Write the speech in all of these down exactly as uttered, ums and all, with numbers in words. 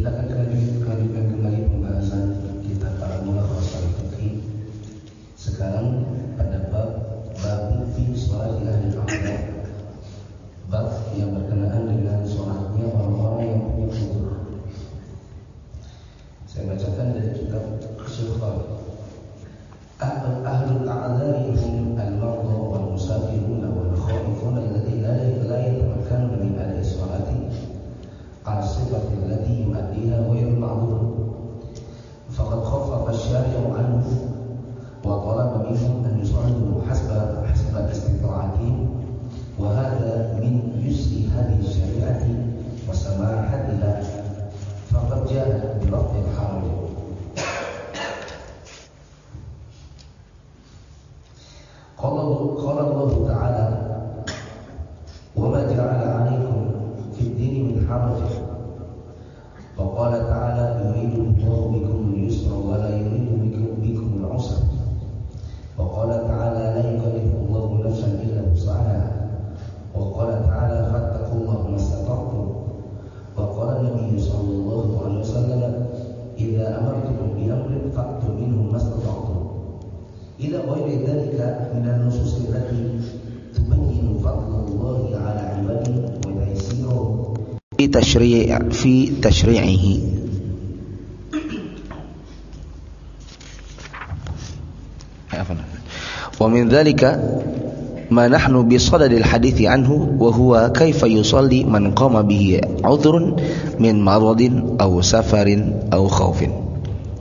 Kita akan lanjutkan kembali pembahasan kitab Al-Mulakhas Al-Fiqhi. Sekarang pada bab bab fi sholati ahli al-a'dha, bab yang berkenaan dengan sholatnya orang-orang yang punya uzur. Saya bacakan dari kitab Syukhal. Ahlul a'dhari hum al-marda wal musafirun wal khaifun alladhi la yatamakkanu min ada'i sholati ala sifati allati yu'addiha ghairu ma'dzur. Faqad khaffafa asy-syari'u anhu wa talaba minhum an yusallu hasba hasba istita'atihim, wa hadha min yusri hadhihi asy-syari'ati wa samahatiha. Faqad ja'a bi lafdhil haram. Qala Allah Ta'ala, wa ma ja'ala 'alaykum fid dini min haraj. Wa qala ta'ala, yuridu Allahu bikum al-yusra wa la yuridu bikum al-'usra. Wa qala ta'ala, la yukallifu Allahu nafsan illa wus'aha. Wa qala ta'ala, fattaqullaha mastata'tum. Wa qala an-nabiy sallallahu alaihi wasallam, idza amartum bi amrin fa'tu minhu mastata'tum. Ila ghairi dzalika min an-nusus allati tubayyinu fadlallahi 'ala 'ibadihi wa taysirahu fi tashri' fi tashri'ihi. Wa min dzalika ma nahnu bi sadadil hadithi anhu wa huwa kaifa yusalli man qama bihi 'udhrun min maradin aw safarin aw khaufin.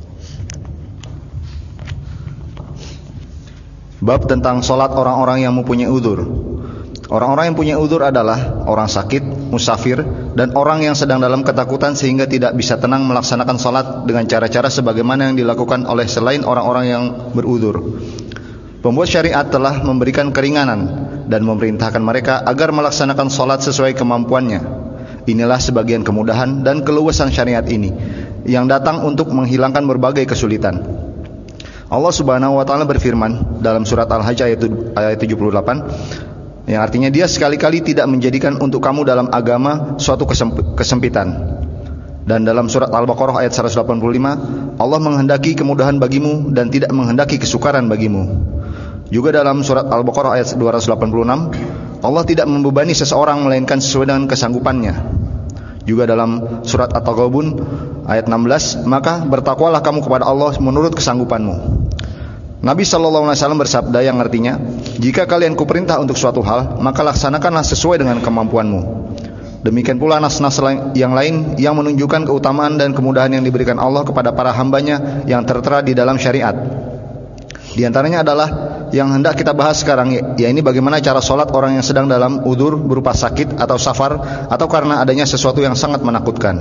Bab tentang sholat orang-orang yang mempunyai uzur. Orang-orang yang punya uzur adalah orang sakit, musafir, dan orang yang sedang dalam ketakutan sehingga tidak bisa tenang melaksanakan sholat dengan cara-cara sebagaimana yang dilakukan oleh selain orang-orang yang beruzur. Pembuat syariat telah memberikan keringanan dan memerintahkan mereka agar melaksanakan sholat sesuai kemampuannya. Inilah sebagian kemudahan dan keluasan syariat ini yang datang untuk menghilangkan berbagai kesulitan. Allah Subhanahu wa taala berfirman dalam surat Al-Hajj ayat tujuh puluh delapan, yang artinya Dia sekali-kali tidak menjadikan untuk kamu dalam agama suatu kesempitan. Dan dalam surat Al-Baqarah ayat seratus delapan puluh lima, Allah menghendaki kemudahan bagimu dan tidak menghendaki kesukaran bagimu. Juga dalam surat Al-Baqarah ayat dua ratus delapan puluh enam, Allah tidak membebani seseorang melainkan sesuai dengan kesanggupannya. Juga dalam surat At-Taghabun ayat enam belas, maka bertakwalah kamu kepada Allah menurut kesanggupanmu. Nabi sallallahu alaihi wasallam bersabda yang artinya, jika kalian kuperintah untuk suatu hal, maka laksanakanlah sesuai dengan kemampuanmu. Demikian pula nas-nas yang lain yang menunjukkan keutamaan dan kemudahan yang diberikan Allah kepada para hambanya yang tertera di dalam syariat. Di antaranya adalah yang hendak kita bahas sekarang, yaitu bagaimana cara sholat orang yang sedang dalam udzur berupa sakit atau safar atau karena adanya sesuatu yang sangat menakutkan.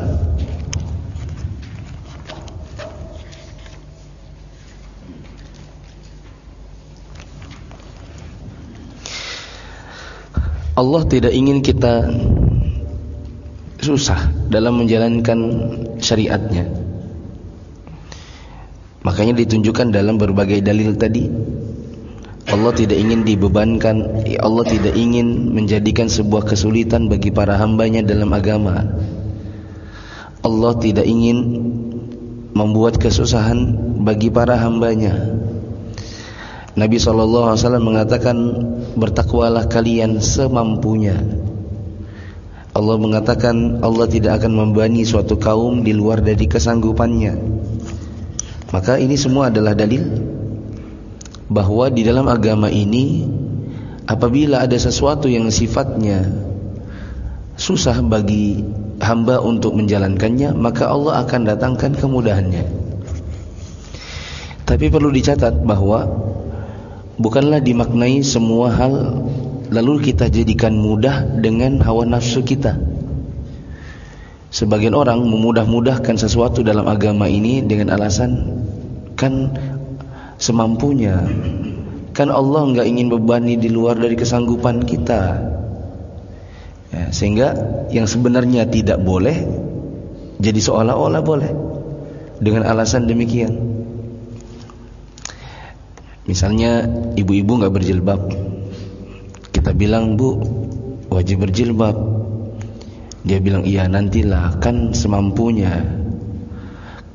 Allah tidak ingin kita susah dalam menjalankan syariatnya. Makanya ditunjukkan dalam berbagai dalil tadi, Allah tidak ingin dibebankan, Allah tidak ingin menjadikan sebuah kesulitan bagi para hambanya dalam agama. Allah tidak ingin membuat kesusahan bagi para hambanya. Nabi shallallahu alaihi wasallam mengatakan, bertakwalah kalian semampunya. Allah mengatakan Allah tidak akan membebani suatu kaum di luar dari kesanggupannya. Maka ini semua adalah dalil bahwa di dalam agama ini, apabila ada sesuatu yang sifatnya susah bagi hamba untuk menjalankannya, maka Allah akan datangkan kemudahannya. Tapi perlu dicatat bahwa bukanlah dimaknai semua hal lalu kita jadikan mudah dengan hawa nafsu kita. Sebagian orang memudah-mudahkan sesuatu dalam agama ini dengan alasan kan semampunya, kan Allah enggak ingin bebani di luar dari kesanggupan kita, ya, sehingga yang sebenarnya tidak boleh jadi seolah-olah boleh dengan alasan demikian. Misalnya ibu-ibu enggak berjilbab, kita bilang, Bu, wajib berjilbab. Dia bilang, iya nantilah, kan semampunya.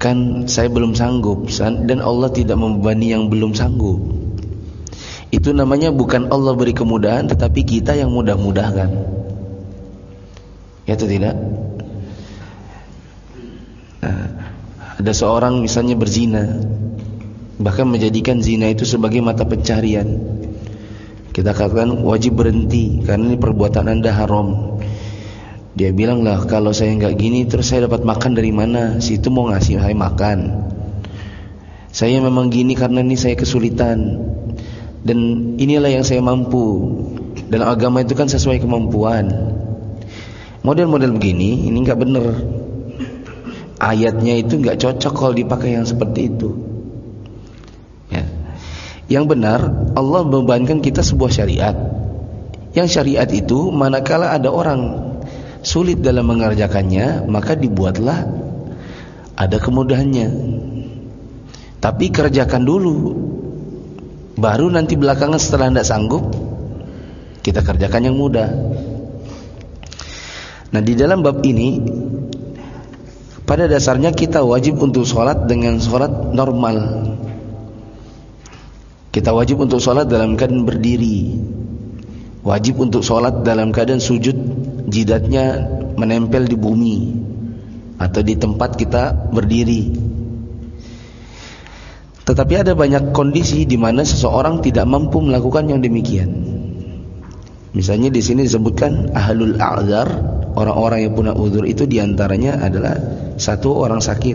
kan saya belum sanggup, dan Allah tidak membebani yang belum sanggup. Itu namanya bukan Allah beri kemudahan, tetapi kita yang mudah-mudahkan. Ya atau tidak? Nah, ada seorang misalnya berzina, bahkan menjadikan zina itu sebagai mata pencarian. Kita katakan wajib berhenti karena ini perbuatan Anda haram. Dia bilang lah, kalau saya nggak gini terus saya dapat makan dari mana? Situ mau ngasih saya makan. Saya memang gini karena ini saya kesulitan, dan inilah yang saya mampu. Dalam agama itu kan sesuai kemampuan. Model-model begini ini nggak benar. Ayatnya itu nggak cocok kalau dipakai yang seperti itu. Ya. Yang benar, Allah membebankan kita sebuah syariat. Yang syariat itu manakala ada orang sulit dalam mengerjakannya, maka dibuatlah ada kemudahannya. Tapi kerjakan dulu, baru nanti belakangan setelah tidak sanggup, kita kerjakan yang mudah. Nah, di dalam bab ini pada dasarnya kita wajib untuk sholat dengan sholat normal. Kita wajib untuk sholat dalam keadaan berdiri, wajib untuk sholat dalam keadaan sujud, jidatnya menempel di bumi atau di tempat kita berdiri. Tetapi ada banyak kondisi di mana seseorang tidak mampu melakukan yang demikian. Misalnya di sini disebutkan ahlul a'dzar, orang-orang yang punya uzur itu diantaranya adalah satu, orang sakit.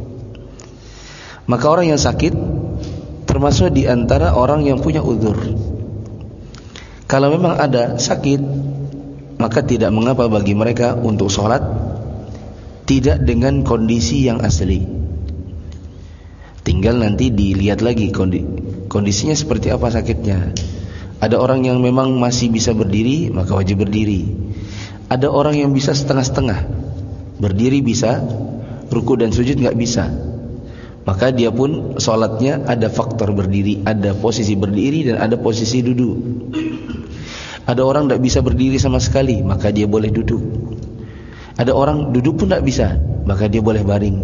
Maka orang yang sakit termasuk diantara orang yang punya uzur. Kalau memang ada sakit, maka tidak mengapa bagi mereka untuk sholat tidak dengan kondisi yang asli. Tinggal nanti dilihat lagi kondisinya seperti apa sakitnya. Ada orang yang memang masih bisa berdiri, maka wajib berdiri. Ada orang yang bisa setengah-setengah, berdiri bisa, ruku dan sujud nggak bisa, maka dia pun sholatnya ada faktor berdiri, ada posisi berdiri dan ada posisi duduk. Ada orang tidak bisa berdiri sama sekali, maka dia boleh duduk. Ada orang duduk pun tidak bisa, maka dia boleh baring.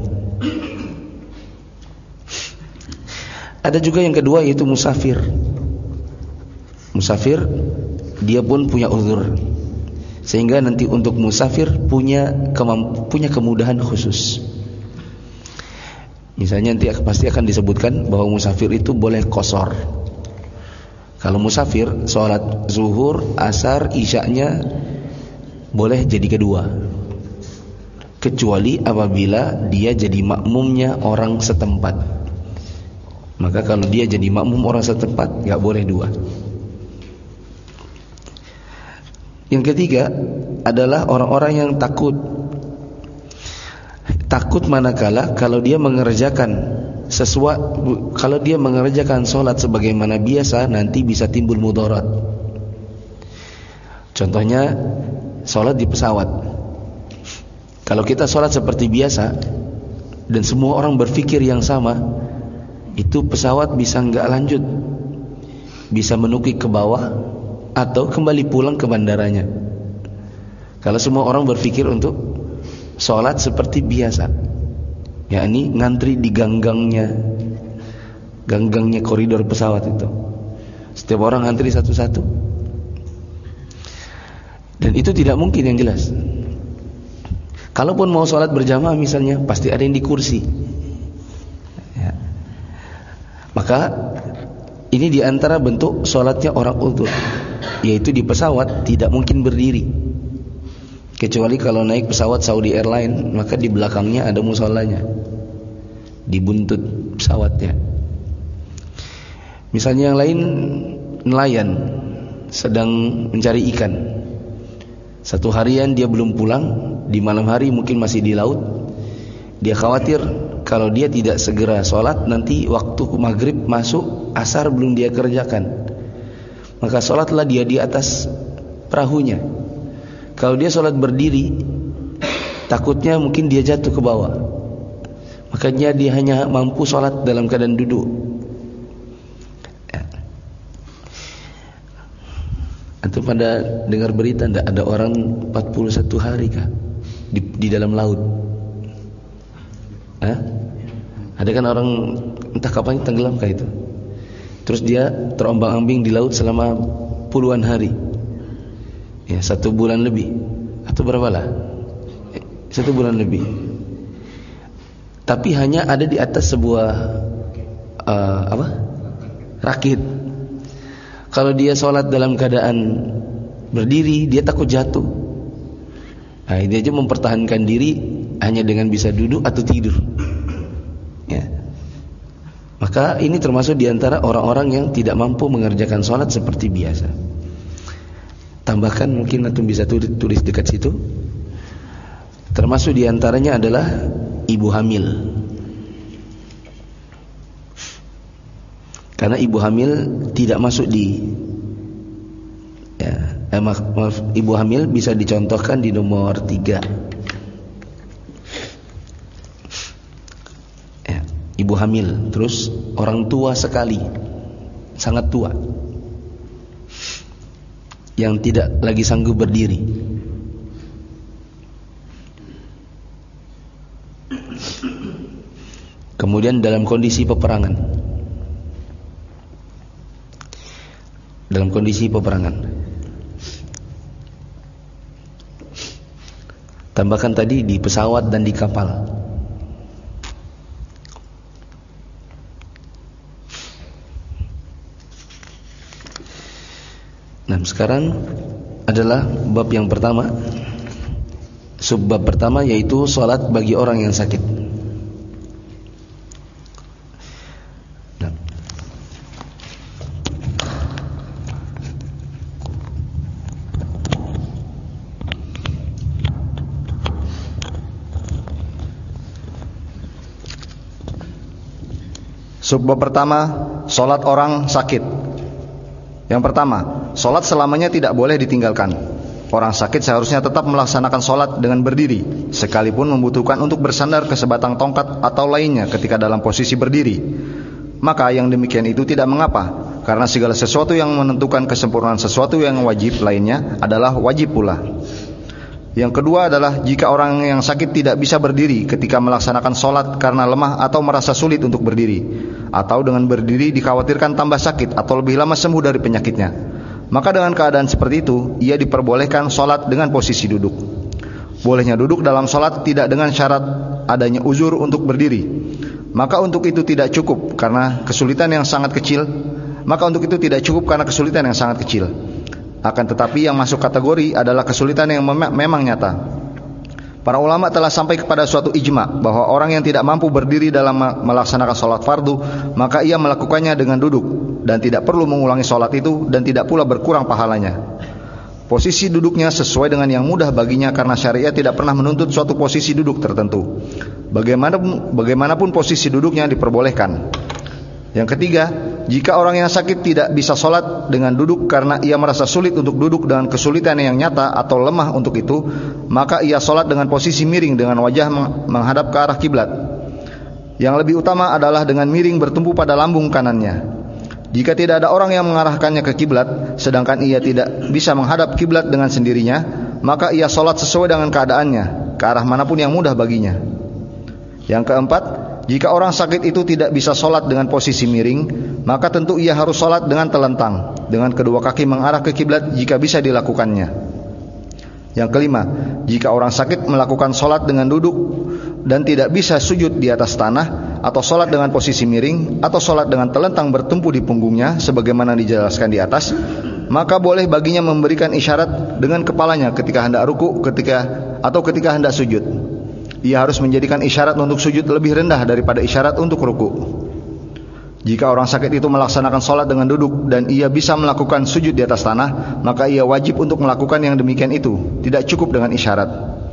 Ada juga yang kedua, yaitu musafir. Musafir dia pun punya uzur, sehingga nanti untuk musafir punya kemamp- punya kemudahan khusus. Misalnya nanti pasti akan disebutkan bahwa musafir itu boleh qashar. Kalau musafir sholat zuhur, asar, isya'nya boleh jadi kedua, kecuali apabila dia jadi makmumnya orang setempat. Maka kalau dia jadi makmum orang setempat, gak boleh dua. Yang ketiga adalah orang-orang yang takut. Takut manakala kalau dia mengerjakan sesuatu, kalau dia mengerjakan sholat sebagaimana biasa, nanti bisa timbul mudarat. Contohnya sholat di pesawat. Kalau kita sholat seperti biasa dan semua orang berpikir yang sama, itu pesawat bisa nggak lanjut, bisa menukik ke bawah atau kembali pulang ke bandaranya. Kalau semua orang berpikir untuk sholat seperti biasa, yakni ngantri di ganggangnya, ganggangnya koridor pesawat itu, setiap orang ngantri satu-satu, dan itu tidak mungkin yang jelas. Kalaupun mau sholat berjamaah misalnya, pasti ada yang di kursi. Ya. Maka ini diantara bentuk sholatnya orang uzur, yaitu di pesawat tidak mungkin berdiri, kecuali kalau naik pesawat Saudi Airline, maka di belakangnya ada musolanya, di buntut pesawatnya. Misalnya yang lain, nelayan sedang mencari ikan, satu harian dia belum pulang, di malam hari mungkin masih di laut. Dia khawatir kalau dia tidak segera sholat, nanti waktu maghrib masuk, asar belum dia kerjakan, maka sholatlah dia di atas perahunya. Kalau dia sholat berdiri, takutnya mungkin dia jatuh ke bawah, makanya dia hanya mampu sholat dalam keadaan duduk. Atau pada dengar berita tidak ada orang empat puluh satu hari kah di, di dalam laut? Hah? Ada kan orang entah kapan tenggelam kayak itu. Terus dia terombang-ambing di laut selama puluhan hari. Ya, satu bulan lebih. Atau berapa lah? Satu bulan lebih. Tapi hanya ada di atas sebuah uh, apa? Rakit. Kalau dia sholat dalam keadaan berdiri, dia takut jatuh. Nah, dia aja mempertahankan diri hanya dengan bisa duduk atau tidur. Ya. Maka ini termasuk diantara orang-orang yang tidak mampu mengerjakan sholat seperti biasa. Tambahkan mungkin antum bisa tulis, tulis dekat situ. Termasuk diantaranya adalah ibu hamil. Karena ibu hamil tidak masuk di ya, eh, maaf, maaf, ibu hamil bisa dicontohkan di nomor tiga. Ya, ibu hamil, terus orang tua sekali, sangat tua, yang tidak lagi sanggup berdiri. Kemudian dalam kondisi peperangan. Dalam kondisi peperangan. Tambahkan tadi di pesawat dan di kapal. Nah, sekarang adalah bab yang pertama. Subbab pertama yaitu salat bagi orang yang sakit. Subbab pertama, solat orang sakit. Yang pertama, solat selamanya tidak boleh ditinggalkan. Orang sakit seharusnya tetap melaksanakan solat dengan berdiri, sekalipun membutuhkan untuk bersandar ke sebatang tongkat atau lainnya ketika dalam posisi berdiri. Maka yang demikian itu tidak mengapa, karena segala sesuatu yang menentukan kesempurnaan sesuatu yang wajib lainnya adalah wajib pula. Yang kedua adalah jika orang yang sakit tidak bisa berdiri ketika melaksanakan solat karena lemah atau merasa sulit untuk berdiri, atau dengan berdiri dikhawatirkan tambah sakit atau lebih lama sembuh dari penyakitnya, maka dengan keadaan seperti itu ia diperbolehkan solat dengan posisi duduk. Bolehnya duduk dalam solat tidak dengan syarat adanya uzur untuk berdiri. Maka untuk itu tidak cukup karena kesulitan yang sangat kecil. Maka untuk itu tidak cukup karena kesulitan yang sangat kecil. Akan tetapi yang masuk kategori adalah kesulitan yang mem- memang nyata. Para ulama telah sampai kepada suatu ijma bahwa orang yang tidak mampu berdiri dalam melaksanakan sholat fardu, maka ia melakukannya dengan duduk dan tidak perlu mengulangi sholat itu dan tidak pula berkurang pahalanya. Posisi duduknya sesuai dengan yang mudah baginya karena syariat tidak pernah menuntut suatu posisi duduk tertentu. Bagaimanapun, bagaimanapun posisi duduknya diperbolehkan. Yang ketiga, jika orang yang sakit tidak bisa sholat dengan duduk karena ia merasa sulit untuk duduk dengan kesulitan yang nyata atau lemah untuk itu, maka ia sholat dengan posisi miring dengan wajah menghadap ke arah kiblat. Yang lebih utama adalah dengan miring bertumpu pada lambung kanannya. Jika tidak ada orang yang mengarahkannya ke kiblat, sedangkan ia tidak bisa menghadap kiblat dengan sendirinya, maka ia sholat sesuai dengan keadaannya, ke arah manapun yang mudah baginya. Yang keempat, jika orang sakit itu tidak bisa sholat dengan posisi miring, maka tentu ia harus sholat dengan telentang, dengan kedua kaki mengarah ke kiblat jika bisa dilakukannya. Yang kelima, jika orang sakit melakukan sholat dengan duduk dan tidak bisa sujud di atas tanah, atau sholat dengan posisi miring, atau sholat dengan telentang bertumpu di punggungnya, sebagaimana dijelaskan di atas, maka boleh baginya memberikan isyarat dengan kepalanya ketika hendak ruku, ketika atau ketika hendak sujud. Ia harus menjadikan isyarat untuk sujud lebih rendah daripada isyarat untuk ruku. Jika orang sakit itu melaksanakan sholat dengan duduk dan ia bisa melakukan sujud di atas tanah, maka ia wajib untuk melakukan yang demikian itu, tidak cukup dengan isyarat.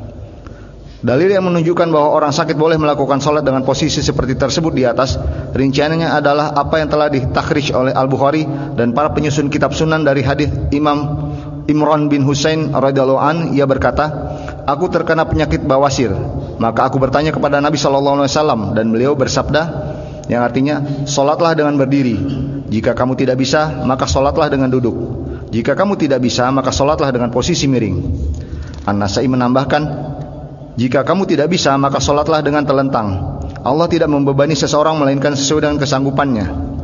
Dalil yang menunjukkan bahwa orang sakit boleh melakukan sholat dengan posisi seperti tersebut di atas, rinciannya adalah apa yang telah ditakhrij oleh Al-Bukhari dan para penyusun kitab sunan dari hadis Imam Imran bin Husain radhiyallahu an. Ia berkata, aku terkena penyakit bawasir, maka aku bertanya kepada Nabi shallallahu alaihi wasallam dan beliau bersabda, yang artinya, sholatlah dengan berdiri. Jika kamu tidak bisa, maka sholatlah dengan duduk. Jika kamu tidak bisa, maka sholatlah dengan posisi miring. An-Nasai menambahkan, jika kamu tidak bisa, maka sholatlah dengan telentang. Allah tidak membebani seseorang melainkan sesuai dengan kesanggupannya.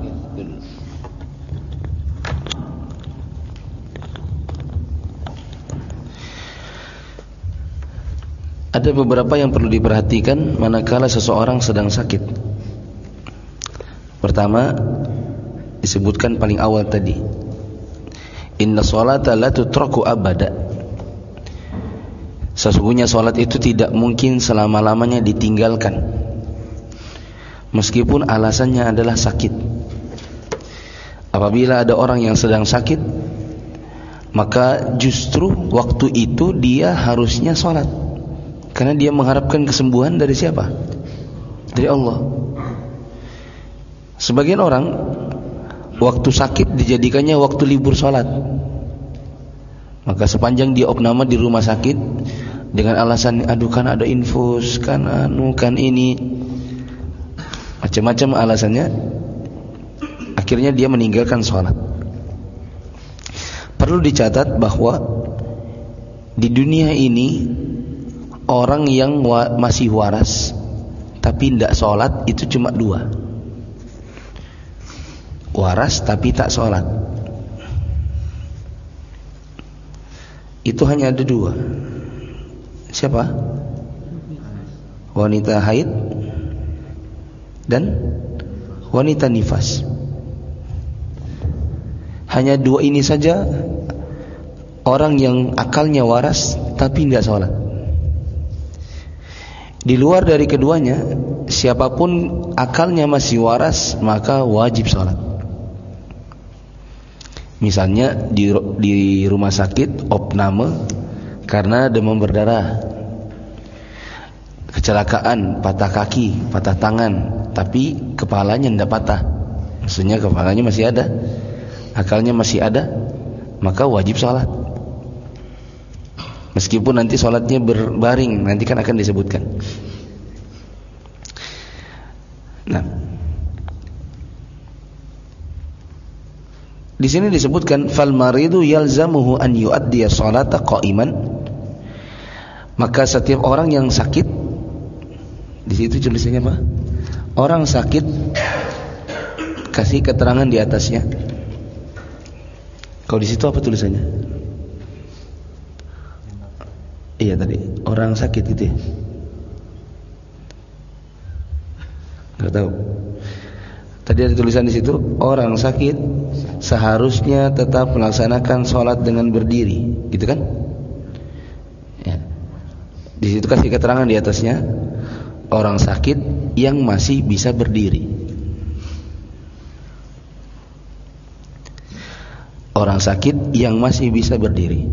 Ada beberapa yang perlu diperhatikan manakala seseorang sedang sakit. Pertama, disebutkan paling awal tadi, inna sholata la tutraku abada. Sesungguhnya sholat itu tidak mungkin selama-lamanya ditinggalkan, meskipun alasannya adalah sakit. Apabila ada orang yang sedang sakit, maka justru waktu itu dia harusnya sholat, karena dia mengharapkan kesembuhan dari siapa? Dari Allah. Sebagian orang waktu sakit dijadikannya waktu libur sholat, maka sepanjang dia opname di rumah sakit dengan alasan aduh kan ada infus, kan anu, kan ini, macam-macam alasannya, akhirnya dia meninggalkan sholat. Perlu dicatat bahwa di dunia ini orang yang wa- masih waras tapi tidak sholat itu cuma dua. Waras tapi tak sholat, itu hanya ada dua. Siapa? Wanita haid dan wanita nifas. Hanya dua ini saja orang yang akalnya waras tapi tidak sholat. Di luar dari keduanya, siapapun akalnya masih waras maka wajib sholat. Misalnya di, di rumah sakit opname karena demam berdarah, kecelakaan, patah kaki, patah tangan, tapi kepalanya tidak patah, maksudnya kepalanya masih ada, akalnya masih ada, maka wajib sholat. Meskipun nanti sholatnya berbaring, nanti kan akan disebutkan. Nah, di sini disebutkan fal maridu yalzamuhu an yuaddiya sholata qa'iman. Maka setiap orang yang sakit, di situ tulisannya apa? Orang sakit, kasih keterangan di atasnya. Kalau di situ apa tulisannya? Iya tadi, orang sakit itu ya. Enggak tahu. Tadi ada tulisan di situ, orang sakit seharusnya tetap melaksanakan sholat dengan berdiri, gitu kan? Ya. Di situ kasih keterangan di atasnya, orang sakit yang masih bisa berdiri. Orang sakit yang masih bisa berdiri.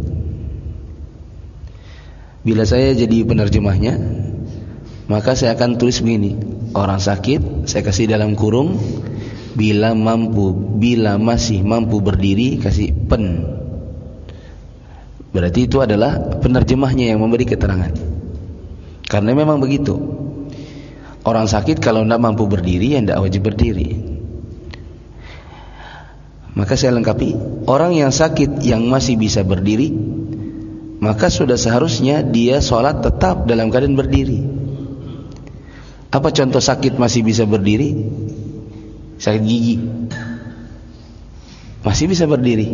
Bila saya jadi penerjemahnya, maka saya akan tulis begini, orang sakit saya kasih dalam kurung, bila mampu, bila masih mampu berdiri kasih pen. Berarti itu adalah penerjemahnya yang memberi keterangan. Karena memang begitu, orang sakit kalau tidak mampu berdiri ya tidak wajib berdiri. Maka saya lengkapi, orang yang sakit yang masih bisa berdiri, maka sudah seharusnya dia sholat tetap dalam keadaan berdiri. Apa contoh sakit masih bisa berdiri? Sakit gigi, masih bisa berdiri.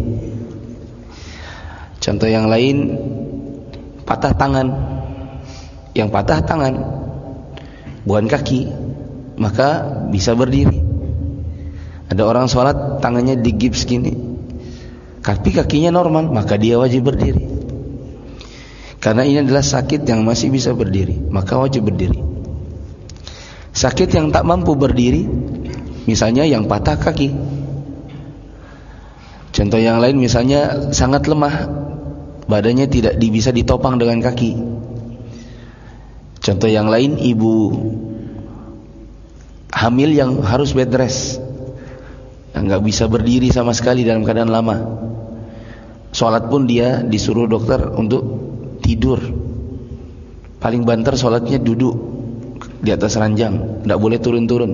Contoh yang lain, patah tangan. Yang patah tangan bukan kaki, maka bisa berdiri. Ada orang sholat tangannya digips gini, tapi kakinya normal, maka dia wajib berdiri. Karena ini adalah sakit yang masih bisa berdiri, maka wajib berdiri. Sakit yang tak mampu berdiri, misalnya yang patah kaki. Contoh yang lain misalnya sangat lemah, badannya tidak bisa ditopang dengan kaki. Contoh yang lain, ibu hamil yang harus bed rest, yang nggak bisa berdiri sama sekali dalam keadaan lama. Sholat pun dia disuruh dokter untuk tidur. Paling banter sholatnya duduk di atas ranjang, tidak boleh turun-turun.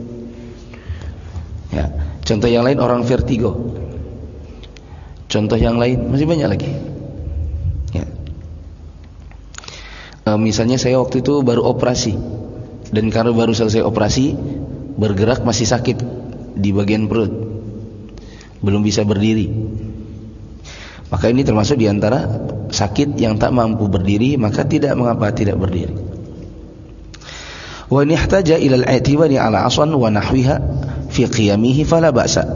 Ya. Contoh yang lain orang vertigo. Contoh yang lain masih banyak lagi. Ya. E, misalnya saya waktu itu baru operasi dan kalau baru selesai operasi bergerak masih sakit di bagian perut, belum bisa berdiri, maka ini termasuk diantara sakit yang tak mampu berdiri, maka tidak mengapa tidak berdiri. Wa in ihtaja ila al-i'tibari ala aswan wa nahwiha fi qiyamihi fala ba'sa.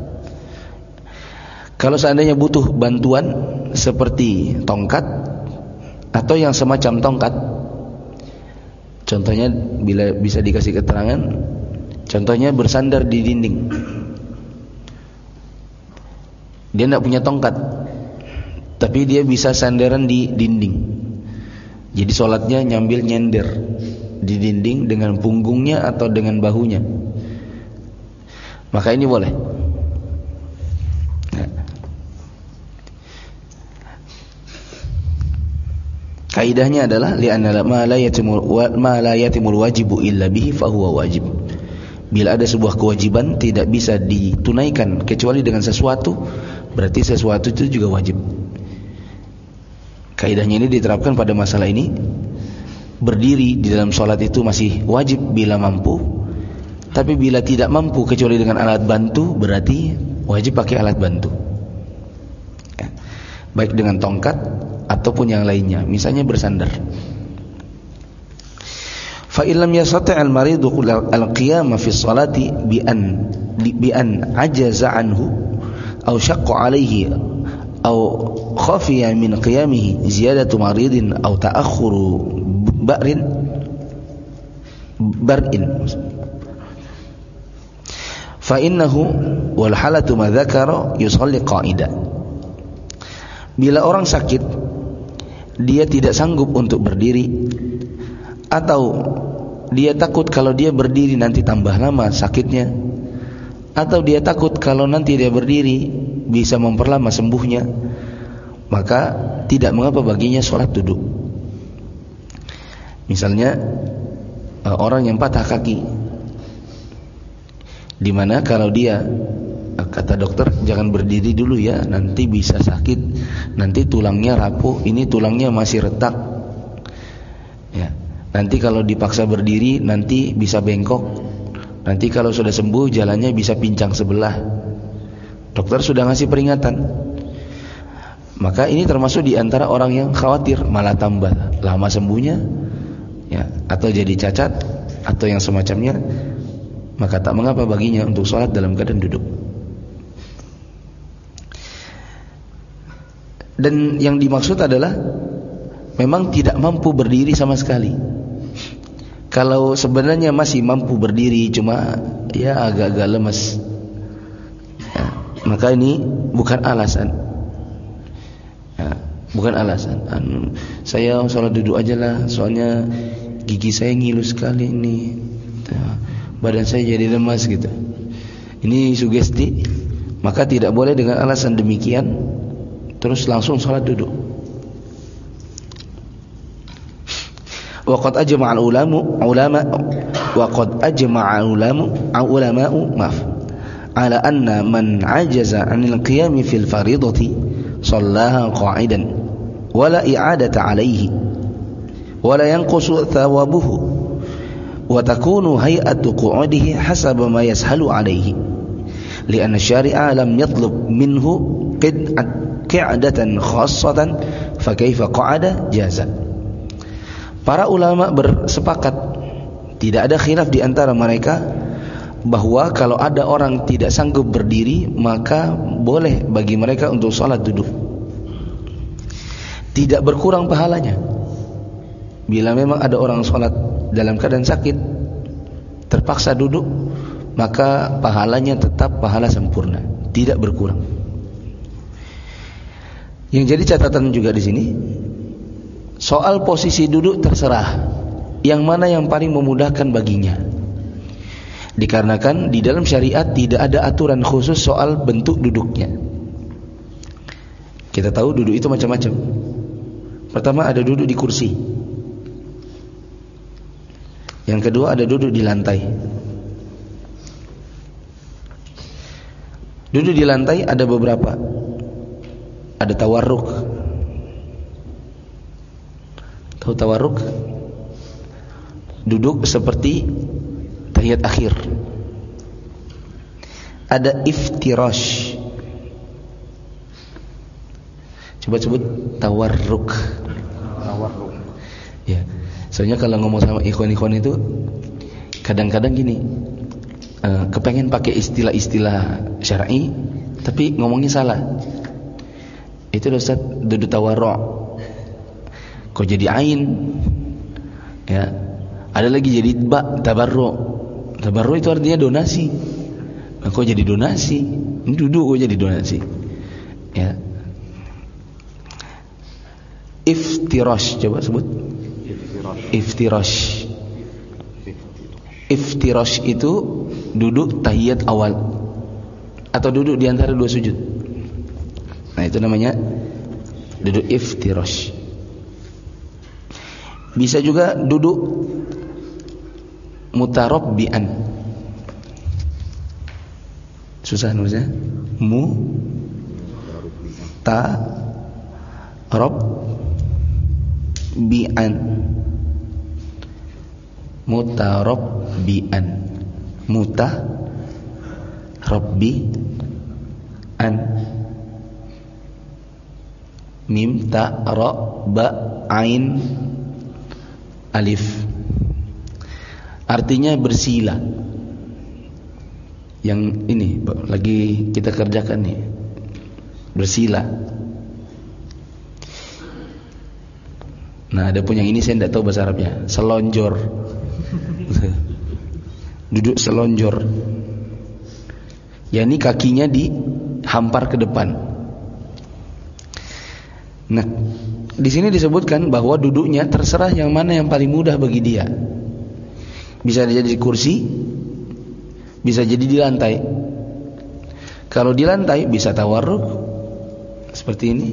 Kalau seandainya butuh bantuan seperti tongkat atau yang semacam tongkat, contohnya bila bisa dikasih keterangan, contohnya bersandar di dinding. Dia tidak punya tongkat, tapi dia bisa sandaran di dinding. Jadi sholatnya nyambil nyender di dinding dengan punggungnya atau dengan bahunya, maka ini boleh. Nah, kaidahnya adalah li'anna ma la yatimul ma la yatimul wajibu illa bihi fa huwa wajib. Bila ada sebuah kewajiban tidak bisa ditunaikan kecuali dengan sesuatu, berarti sesuatu itu juga wajib. Kaidahnya ini diterapkan pada masalah ini. Berdiri di dalam sholat itu masih wajib bila mampu, tapi bila tidak mampu kecuali dengan alat bantu, berarti wajib pakai alat bantu, ya, baik dengan tongkat ataupun yang lainnya, misalnya bersandar. Fa illam yastati' al-maridu al-qiyam fi sholati bi an bi an ajaza anhu aw shaqqa alayhi aw khafiya min qiyamihi ziyadatu maridin aw ta'akhkhuru barin barin fa innahu wal halatu ma dzakara yusalli qa'ida. Bila orang sakit dia tidak sanggup untuk berdiri, atau dia takut kalau dia berdiri nanti tambah lama sakitnya, atau dia takut kalau nanti dia berdiri bisa memperlama sembuhnya, maka tidak mengapa baginya sholat duduk. Misalnya orang yang patah kaki, dimana kalau dia, kata dokter, jangan berdiri dulu ya, nanti bisa sakit, nanti tulangnya rapuh, ini tulangnya masih retak ya, nanti kalau dipaksa berdiri nanti bisa bengkok, nanti kalau sudah sembuh jalannya bisa pincang sebelah. Dokter sudah ngasih peringatan. Maka ini termasuk diantara orang yang khawatir malah tambah lama sembuhnya ya, atau jadi cacat atau yang semacamnya, maka tak mengapa baginya untuk sholat dalam keadaan duduk. Dan yang dimaksud adalah memang tidak mampu berdiri sama sekali. Kalau sebenarnya masih mampu berdiri cuma ya agak-agak lemas ya, maka ini bukan alasan ya, bukan alasan anu, saya sholat duduk aja lah, soalnya gigi saya ngilu sekali ini ya, badan saya jadi lemas gitu. Ini sugesti. Maka tidak boleh dengan alasan demikian terus langsung sholat duduk. Waqad ajma'a al-ulama ulama waqad ajma'a al-ulama ulama maaf ala anna man ajaza 'anil qiyam fil fariidati shallaha qa'idan wala i'adata 'alayhi wala yanqusu thawabuhu wa takunu hay'atu qu'udihi hasaba ma yashalu 'alayhi li'anna syari'a lam yatlub minhu qid'atan khassatan fa kaifa qa'ada jaza. Para ulama bersepakat, tidak ada khilaf di antara mereka bahwa kalau ada orang tidak sanggup berdiri maka boleh bagi mereka untuk sholat duduk, tidak berkurang pahalanya. Bila memang ada orang sholat dalam keadaan sakit terpaksa duduk, maka pahalanya tetap pahala sempurna, tidak berkurang. Yang jadi catatan juga di sini, soal posisi duduk terserah yang mana yang paling memudahkan baginya. Dikarenakan di dalam syariat tidak ada aturan khusus soal bentuk duduknya. Kita tahu duduk itu macam-macam. Pertama ada duduk di kursi. Yang kedua ada duduk di lantai. Duduk di lantai ada beberapa. Ada tawarruk. Tahu tawarruk? duduk seperti tahiyat akhir. Ada iftirash. Coba sebut tawarruk. Tawarruk. Ya. Soalnya kalau ngomong sama ikhwan-ikhwan itu kadang-kadang gini, uh, kepengen pakai istilah-istilah syar'i tapi ngomongnya salah. Itu Ustaz duduk tawarruk. Kok jadi ain? Ya. Ada lagi jadi ba, tabarruk. Tabarruk itu artinya donasi. Nah, kok jadi donasi? Ini duduk kok jadi donasi. Ya. Iftirash, coba sebut. Iftirash. Iftirash itu duduk tahiyat awal atau duduk di antara dua sujud. Nah, itu namanya duduk iftirash. Bisa juga duduk mutarabbian. Susah nulisnya. Mu ta rob bi'an. Mutarabbian. Muta rabbi an. Mim ta ra ba ain alif. Artinya bersila. Yang ini lagi kita kerjakan nih. Bersila. Nah, ada pun yang ini saya tidak tahu bahasa Arabnya. Selonjor. Duduk selonjor. Ya, ini kakinya dihampar ke depan. Nah, di sini disebutkan bahwa duduknya terserah yang mana yang paling mudah bagi dia. Bisa jadi di kursi, bisa jadi di lantai. Kalau di lantai bisa tawarruk seperti ini.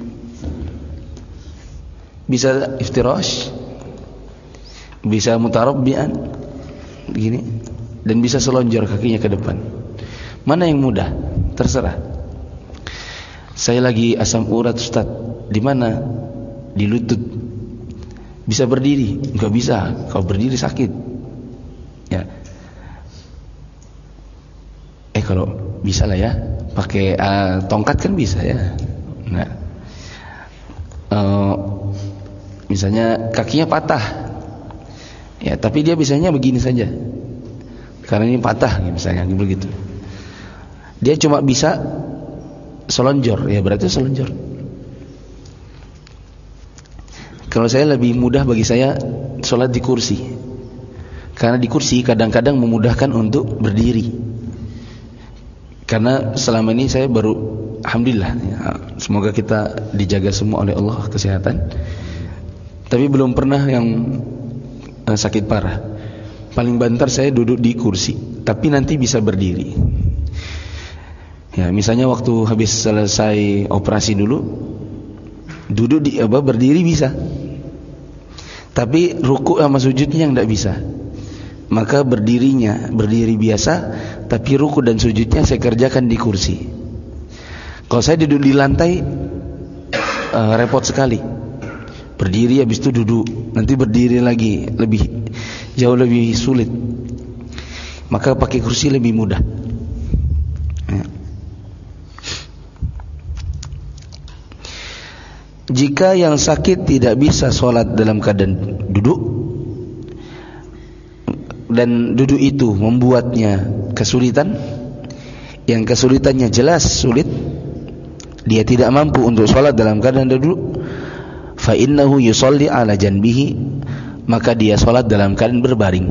Bisa iftirash, bisa mutarabbian begini, dan bisa selonjor kakinya ke depan. Mana yang mudah? Terserah. Saya lagi asam urat Ustaz. Di mana? Di lutut. Bisa berdiri? Enggak bisa. Kalau berdiri sakit. Ya. Eh kalau bisa lah ya, pakai uh, tongkat kan bisa ya. Nah, uh, misalnya kakinya patah, ya tapi dia bisanya begini saja, karena ini patah, misalnya begitu. Dia cuma bisa selonjor, ya berarti selonjor. Kalau saya lebih mudah bagi saya sholat di kursi, karena di kursi kadang-kadang memudahkan untuk berdiri. Karena selama ini saya baru, alhamdulillah, ya, semoga kita dijaga semua oleh Allah kesehatan. Tapi belum pernah yang uh, sakit parah. Paling banter saya duduk di kursi, tapi nanti bisa berdiri. Ya, misalnya waktu habis selesai operasi dulu, duduk di apa berdiri bisa. Tapi ruku sama sujudnya yang tidak bisa. Maka berdirinya berdiri biasa, tapi ruku dan sujudnya saya kerjakan di kursi. Kalau saya duduk di lantai uh, repot sekali. Berdiri habis itu duduk, nanti berdiri lagi, lebih jauh lebih sulit. Maka pakai kursi lebih mudah. Ya. Jika yang sakit tidak bisa sholat dalam keadaan duduk, dan duduk itu membuatnya kesulitan, yang kesulitannya jelas sulit, dia tidak mampu untuk sholat dalam keadaan duduk, fa innahu yusalli ala janbihi, maka dia salat dalam keadaan berbaring.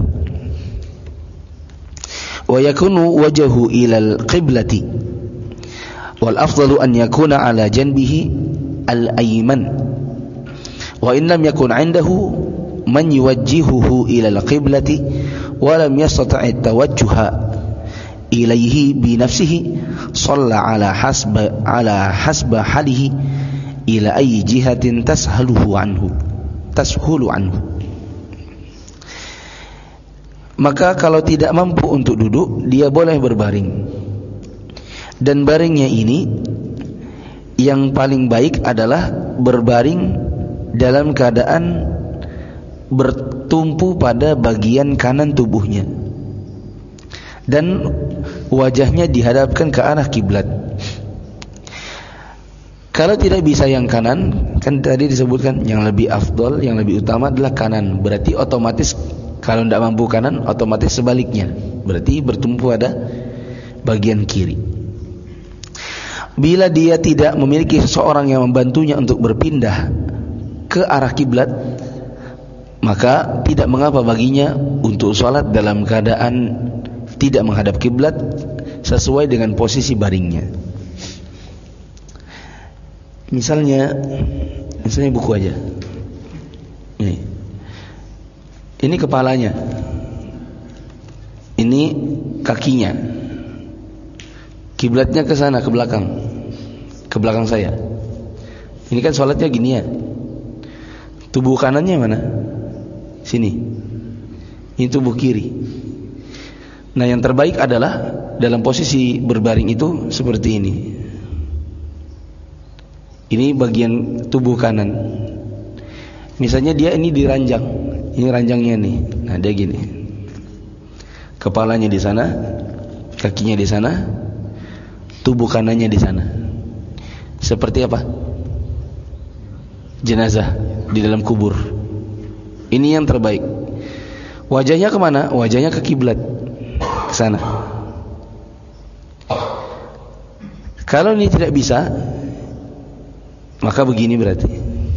Wa yakunu wajhu ila al-qiblati, wal afdalu an yakuna ala janbihi al-ayman. Wa in lam yakun 'indahu man yuwajjihuhu ila al-qiblati wa lam yastati' at-tawajjuha ilayhi bi nafsihi, shalla ala hasba ala hasba halihi ila ayyi jihatin tashaluhu anhu tashulu anhu. Maka kalau tidak mampu untuk duduk, dia boleh berbaring. Dan baringnya ini yang paling baik adalah berbaring dalam keadaan bertumpu pada bagian kanan tubuhnya dan wajahnya dihadapkan ke arah kiblat. Kalau tidak bisa yang kanan, kan tadi disebutkan yang lebih afdol, yang lebih utama adalah kanan. Berarti otomatis kalau tidak mampu kanan, otomatis sebaliknya. Berarti bertumpu pada bagian kiri. Bila dia tidak memiliki seseorang yang membantunya untuk berpindah ke arah kiblat, maka tidak mengapa baginya untuk sholat dalam keadaan tidak menghadap kiblat sesuai dengan posisi baringnya. Misalnya, misalnya buku aja. Ini, ini kepalanya, ini kakinya, kiblatnya ke sana, ke belakang, ke belakang saya. Ini kan sholatnya gini ya. Tubuh kanannya mana? Sini. Ini tubuh kiri. Nah, yang terbaik adalah dalam posisi berbaring itu seperti ini. Ini bagian tubuh kanan. Misalnya dia ini diranjang, ini ranjangnya nih. Nah, dia gini. Kepalanya di sana, kakinya di sana, tubuh kanannya di sana. Seperti apa? Jenazah di dalam kubur. Ini yang terbaik. Wajahnya kemana? Wajahnya ke kiblat, ke sana. Kalau ini tidak bisa, maka begini berarti.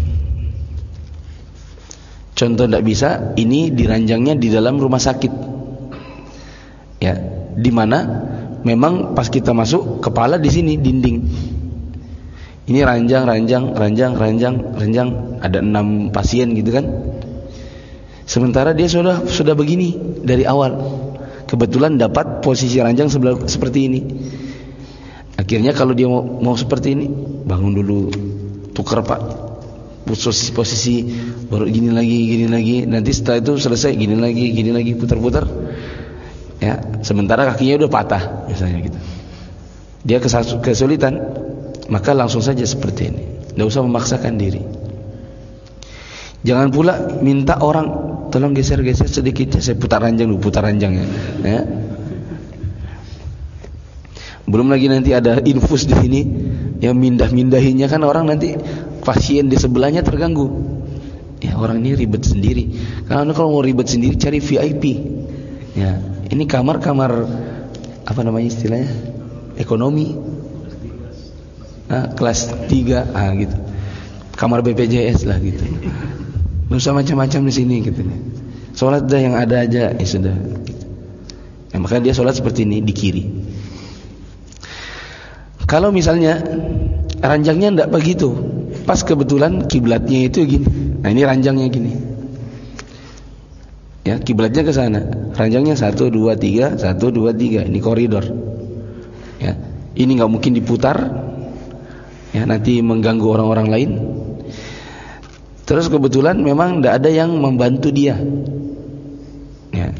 Contoh tidak bisa, ini diranjangnya di dalam rumah sakit. Ya, di mana memang pas kita masuk kepala di sini dinding. Ini ranjang, ranjang, ranjang, ranjang, ranjang. Ada enam pasien gitu kan. Sementara dia sudah sudah begini dari awal. Kebetulan dapat posisi ranjang sebelah, seperti ini. Akhirnya kalau dia mau, mau seperti ini, bangun dulu, tukar pak posisi, posisi baru gini lagi, gini lagi. Nanti setelah itu selesai gini lagi, gini lagi, putar-putar. Ya, sementara kakinya udah patah misalnya gitu. Dia kesulitan, maka langsung saja seperti ini. Tidak usah memaksakan diri. Jangan pula minta orang tolong geser-geser sedikit, saya putar ranjang dulu, putar ranjangnya. Ya. Belum lagi nanti ada infus di sini yang mindah-mindahinnya, kan orang nanti pasien di sebelahnya terganggu. Ya, orang ini ribet sendiri. Karena kalau mau ribet sendiri cari V I P. Ya, ini kamar-kamar apa namanya istilahnya? Ekonomi. Nah, kelas tiga, ah gitu. Kamar B P J S lah gitu. Nggak usah macam-macam di sini gitu. Sholat dah yang ada aja, ya sudah. Ya, maka dia sholat seperti ini di kiri. Kalau misalnya ranjangnya enggak begitu, pas kebetulan kiblatnya itu gini. Nah, ini ranjangnya gini. Ya, kiblatnya ke sana. Ranjangnya satu, dua, tiga, satu, dua, tiga. Ini koridor. Ya, ini nggak mungkin diputar. Ya, nanti mengganggu orang-orang lain. Terus kebetulan memang tidak ada yang membantu dia. Ya.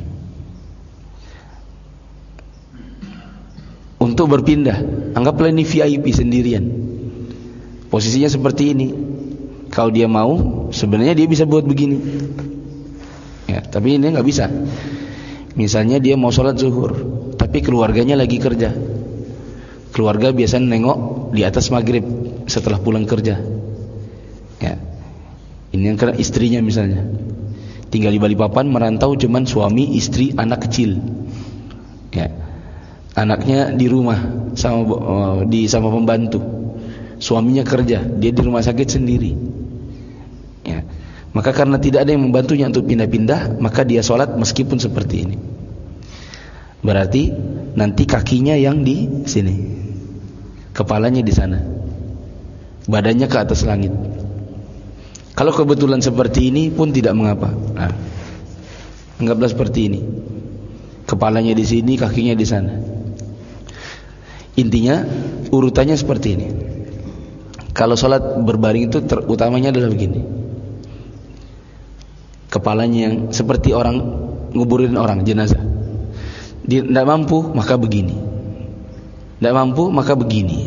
Untuk berpindah, anggaplah ini V I P sendirian. Posisinya seperti ini. Kalau dia mau, sebenarnya dia bisa buat begini. Ya, tapi ini nggak bisa. Misalnya dia mau sholat zuhur, tapi keluarganya lagi kerja. Keluarga biasa nengok di atas maghrib setelah pulang kerja. Ya. Ini yang kena istrinya misalnya tinggal di Balikpapan, merantau cuman suami, istri, anak kecil. Ya. Anaknya di rumah sama uh, di sama pembantu. Suaminya kerja, dia di rumah sakit sendiri. Ya. Maka karena tidak ada yang membantunya untuk pindah-pindah, maka dia sholat meskipun seperti ini. Berarti nanti kakinya yang di sini, kepalanya di sana, badannya ke atas langit. Kalau kebetulan seperti ini pun tidak mengapa. Nah, anggaplah seperti ini. Kepalanya di sini, kakinya di sana. Intinya urutannya seperti ini. Kalau sholat berbaring itu terutamanya adalah begini. Kepalanya yang seperti orang nguburin orang, jenazah. Dia tidak mampu, maka begini. Tidak mampu, maka begini.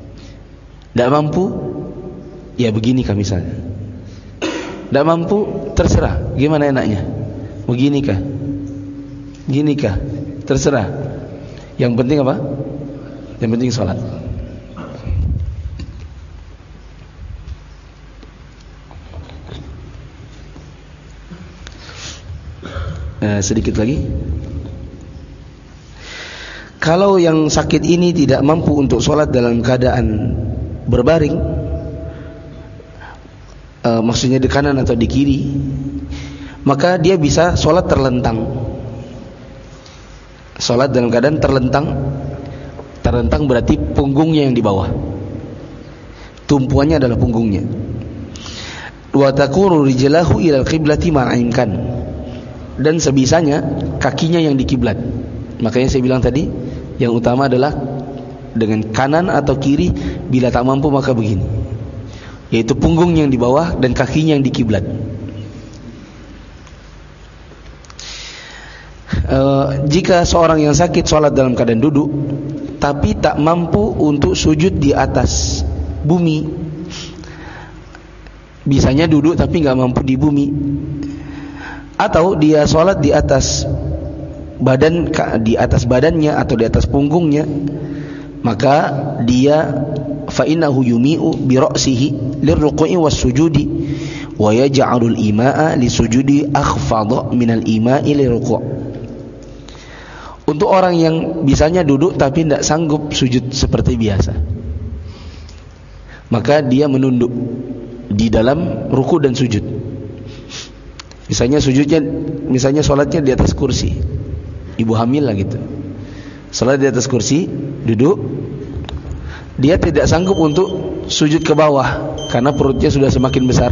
Tidak mampu, ya begini kan misalnya. Tidak mampu, terserah, gimana enaknya? Begini kah? Gini kah? Terserah. Yang penting apa? Yang penting sholat. Nah, sedikit lagi. Kalau yang sakit ini tidak mampu untuk sholat dalam keadaan berbaring, e, maksudnya di kanan atau di kiri, maka dia bisa sholat terlentang. Sholat dalam keadaan terlentang. Terlentang berarti punggungnya yang di bawah, tumpuannya adalah punggungnya. Wa takunu rijlahu ilal qiblati ma'imkan, dan sebisanya kakinya yang di kiblat. Makanya saya bilang tadi, yang utama adalah dengan kanan atau kiri. Bila tak mampu maka begini, yaitu punggung yang di bawah dan kakinya yang di kiblat. E, jika seorang yang sakit sholat dalam keadaan duduk, tapi tak mampu untuk sujud di atas bumi, bisanya duduk tapi nggak mampu di bumi, atau dia sholat di atas badan, di atas badannya atau di atas punggungnya, maka dia fa innahu yumi'u bi ra'sihi lirruku'i was-sujudi wa yaj'alul ima'a lisujudi akhfadha minal ima'i lirruku'. Untuk orang yang bisanya duduk tapi tidak sanggup sujud seperti biasa, maka dia menunduk di dalam ruku dan sujud. Misalnya sujudnya, misalnya sholatnya di atas kursi, ibu hamil lah gitu, sholat di atas kursi, duduk, dia tidak sanggup untuk sujud ke bawah karena perutnya sudah semakin besar.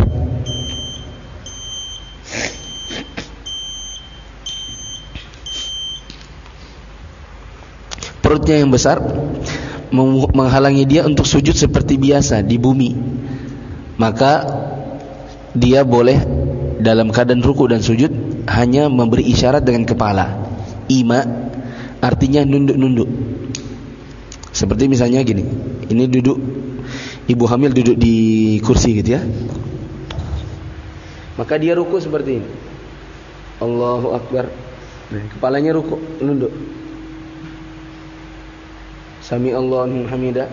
Perutnya yang besar menghalangi dia untuk sujud seperti biasa di bumi, maka dia boleh dalam keadaan ruku dan sujud hanya memberi isyarat dengan kepala. Ima artinya nunduk-nunduk. Seperti misalnya gini, ini duduk, ibu hamil duduk di kursi gitu ya, maka dia ruku seperti ini, Allahu Akbar, nah, kepalanya ruku, nunduk, Sami Allahu hamidah.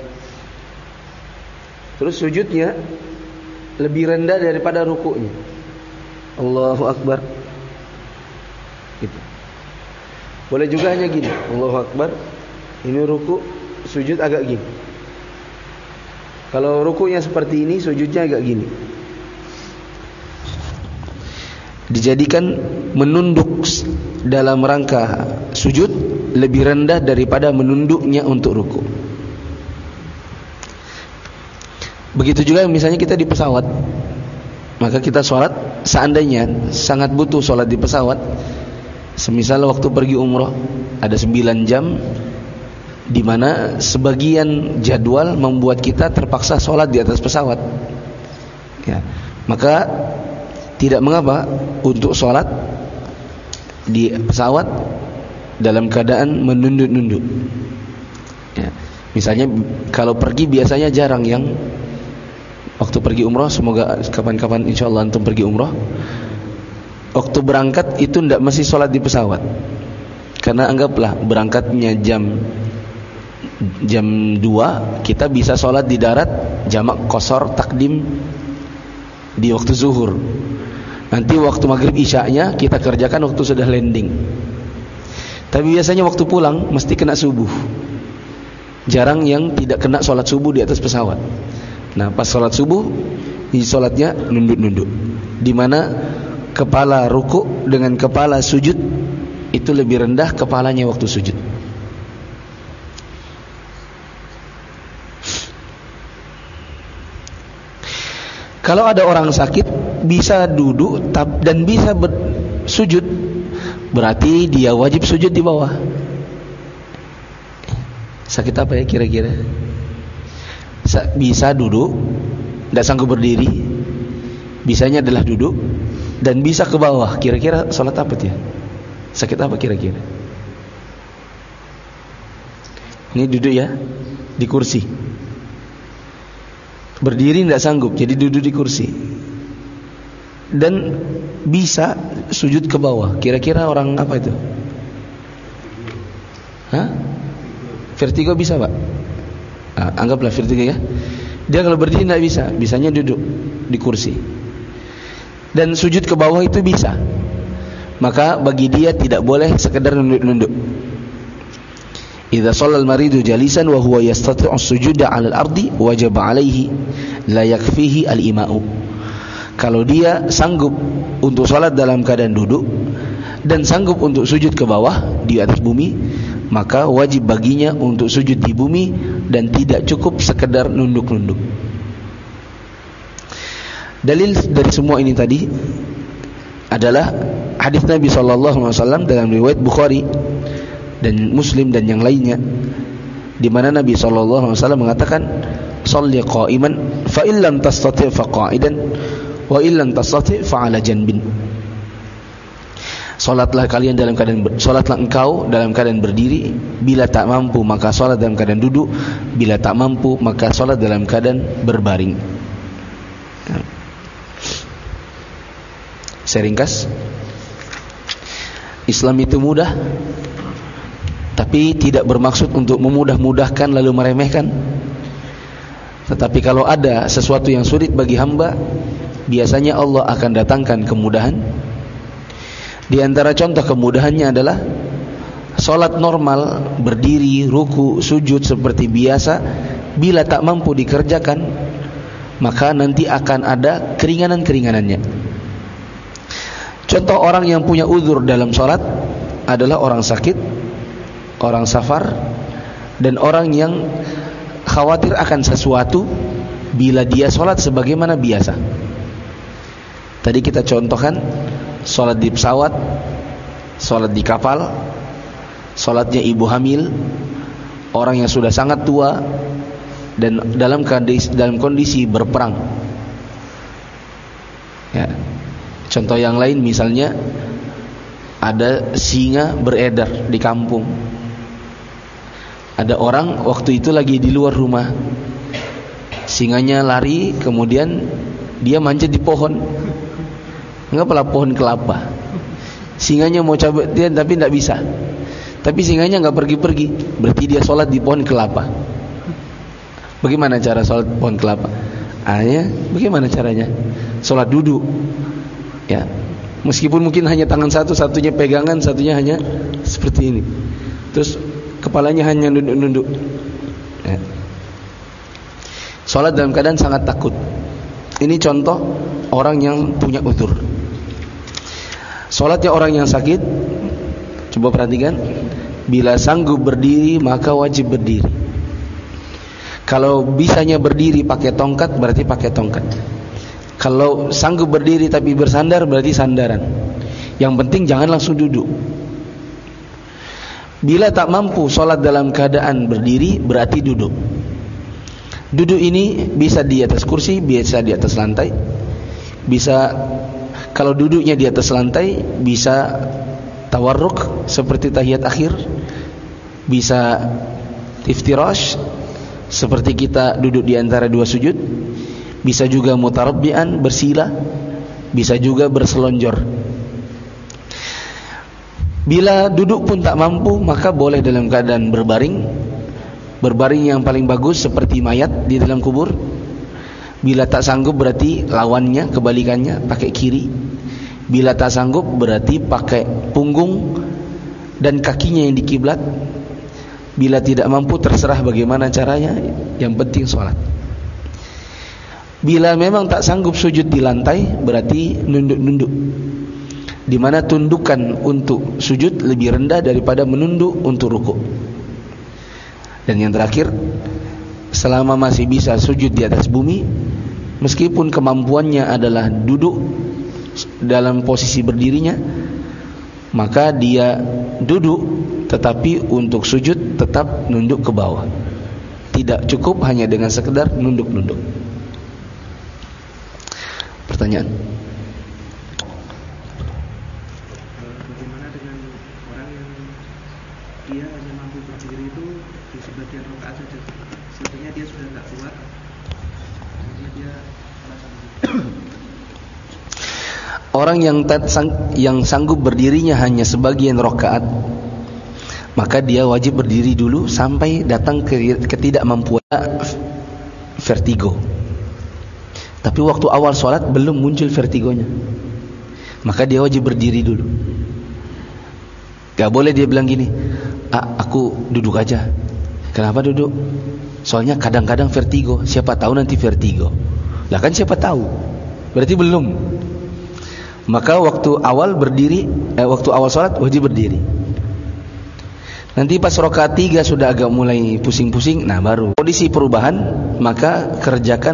Terus sujudnya lebih rendah daripada rukunya, Allahu Akbar gitu. Boleh juga hanya gini, Allahu Akbar, ini ruku, sujud agak gini. Kalau rukunya seperti ini, sujudnya agak gini. Dijadikan menunduk dalam rangka sujud lebih rendah daripada menunduknya untuk ruku. Begitu juga misalnya kita di pesawat, maka kita sholat, seandainya sangat butuh sholat di pesawat, semisal waktu pergi umroh ada sembilan jam, di mana sebagian jadwal membuat kita terpaksa sholat di atas pesawat, ya, maka tidak mengapa untuk sholat di pesawat dalam keadaan menunduk-nunduk. Ya, misalnya kalau pergi biasanya jarang, yang waktu pergi umroh, semoga kapan-kapan insyaallah antum pergi umroh, waktu berangkat itu tidak mesti sholat di pesawat, karena anggaplah berangkatnya jam jam dua, kita bisa sholat di darat jamak qashar takdim di waktu zuhur. Nanti waktu maghrib isya'nya kita kerjakan waktu sudah landing. Tapi biasanya waktu pulang mesti kena subuh. Jarang yang tidak kena sholat subuh di atas pesawat. Nah, pas sholat subuh, ini sholatnya nunduk-nunduk, di mana kepala ruku dengan kepala sujud itu lebih rendah kepalanya waktu sujud. Kalau ada orang sakit bisa duduk dan bisa sujud, berarti dia wajib sujud di bawah. Sakit apa ya kira-kira? Bisa duduk, tidak sanggup berdiri, bisanya adalah duduk, dan bisa ke bawah. Kira-kira sholat apa dia? Sakit apa kira-kira? Ini duduk ya, di kursi. Berdiri tidak sanggup, jadi duduk di kursi. Dan bisa sujud ke bawah. Kira-kira orang apa itu? Hah? Vertigo bisa, Pak? Nah, anggaplah vertigo ya. Dia kalau berdiri tidak bisa, bisanya duduk di kursi. Dan sujud ke bawah itu bisa. Maka bagi dia tidak boleh sekedar nunduk-nunduk. Idza shallal maridu jalisan wa huwa yastati'u as-sujuda 'ala al-ardi wajaba 'alaihi la yakfihi al-ima'u. Kalau dia sanggup untuk salat dalam keadaan duduk dan sanggup untuk sujud ke bawah di atas bumi, maka wajib baginya untuk sujud di bumi dan tidak cukup sekedar nunduk-nunduk. Dalil dari semua ini tadi adalah hadis Nabi sallallahu alaihi wasallam dalam riwayat Bukhari dan Muslim dan yang lainnya, di mana Nabi sallallahu alaihi wasallam mengatakan, "Shalli qa'iman fa illam tastati' fa qa'idan wa illam tastati' fa 'ala janbin." Salatlah kalian dalam keadaan ber, salatlah engkau dalam keadaan berdiri, bila tak mampu maka salat dalam keadaan duduk, bila tak mampu maka salat dalam keadaan berbaring. Saya ringkas. Islam itu mudah, tapi tidak bermaksud untuk memudah-mudahkan lalu meremehkan. Tetapi kalau ada sesuatu yang sulit bagi hamba, biasanya Allah akan datangkan kemudahan. Di antara contoh kemudahannya adalah salat normal, berdiri, ruku, sujud seperti biasa. Bila tak mampu dikerjakan, maka nanti akan ada keringanan-keringanannya. Contoh orang yang punya uzur dalam salat adalah orang sakit, orang safar, dan orang yang khawatir akan sesuatu bila dia sholat sebagaimana biasa. Tadi kita contohkan sholat di pesawat, sholat di kapal, sholatnya ibu hamil, orang yang sudah sangat tua, dan dalam kondisi, dalam kondisi berperang ya. Contoh yang lain misalnya ada singa beredar di kampung. Ada orang waktu itu lagi di luar rumah, singanya lari, kemudian dia manjat di pohon. Enggaklah pohon kelapa. Singanya mau cabut dia tapi tidak bisa. Tapi singanya enggak pergi-pergi. Berarti dia sholat di pohon kelapa. Bagaimana cara sholat pohon kelapa? Ayah, bagaimana caranya? Sholat duduk. Ya, meskipun mungkin hanya tangan satu, satunya pegangan, satunya hanya seperti ini. Terus kepalanya hanya nunduk-nunduk ya. Salat dalam keadaan sangat takut. Ini contoh orang yang punya uzur. Salatnya orang yang sakit, coba perhatikan, bila sanggup berdiri maka wajib berdiri. Kalau bisanya berdiri pakai tongkat, berarti pakai tongkat. Kalau sanggup berdiri tapi bersandar, berarti sandaran. Yang penting jangan langsung duduk. Bila tak mampu sholat dalam keadaan berdiri, berarti duduk. Duduk ini bisa di atas kursi, bisa di atas lantai. Bisa, kalau duduknya di atas lantai, bisa tawarruk seperti tahiyat akhir. Bisa iftirash seperti kita duduk di antara dua sujud. Bisa juga mutarabbi'an, bersila. Bisa juga berselonjor. Bila duduk pun tak mampu, maka boleh dalam keadaan berbaring. Berbaring yang paling bagus seperti mayat di dalam kubur. Bila tak sanggup berarti lawannya, kebalikannya, pakai kiri. Bila tak sanggup berarti pakai punggung dan kakinya yang dikiblat. Bila tidak mampu terserah bagaimana caranya, yang penting sholat. Bila memang tak sanggup sujud di lantai, berarti nunduk-nunduk. Di mana tundukan untuk sujud lebih rendah daripada menunduk untuk rukuk. Dan yang terakhir, selama masih bisa sujud di atas bumi, meskipun kemampuannya adalah duduk dalam posisi berdirinya, maka dia duduk, tetapi untuk sujud tetap nunduk ke bawah. Tidak cukup hanya dengan sekedar nunduk-nunduk. Pertanyaan. Bagaimana dengan orang yang dia hanya mampu berdiri itu di sebagian rakaat saja, sebenarnya dia sudah tidak kuat, akhirnya dia merasa orang yang yang sanggup berdirinya hanya sebagian rakaat, maka dia wajib berdiri dulu sampai datang ke ketidakmampuan vertigo. Tapi waktu awal sholat belum muncul vertigonya, maka dia wajib berdiri dulu. Gak boleh dia bilang gini, ah, aku duduk aja. Kenapa duduk? Soalnya kadang-kadang vertigo. Siapa tahu nanti vertigo. Lah kan siapa tahu? Berarti belum. Maka waktu awal berdiri, eh, waktu awal sholat wajib berdiri. Nanti pas rakaat tiga sudah agak mulai pusing-pusing, nah baru kondisi perubahan, maka kerjakan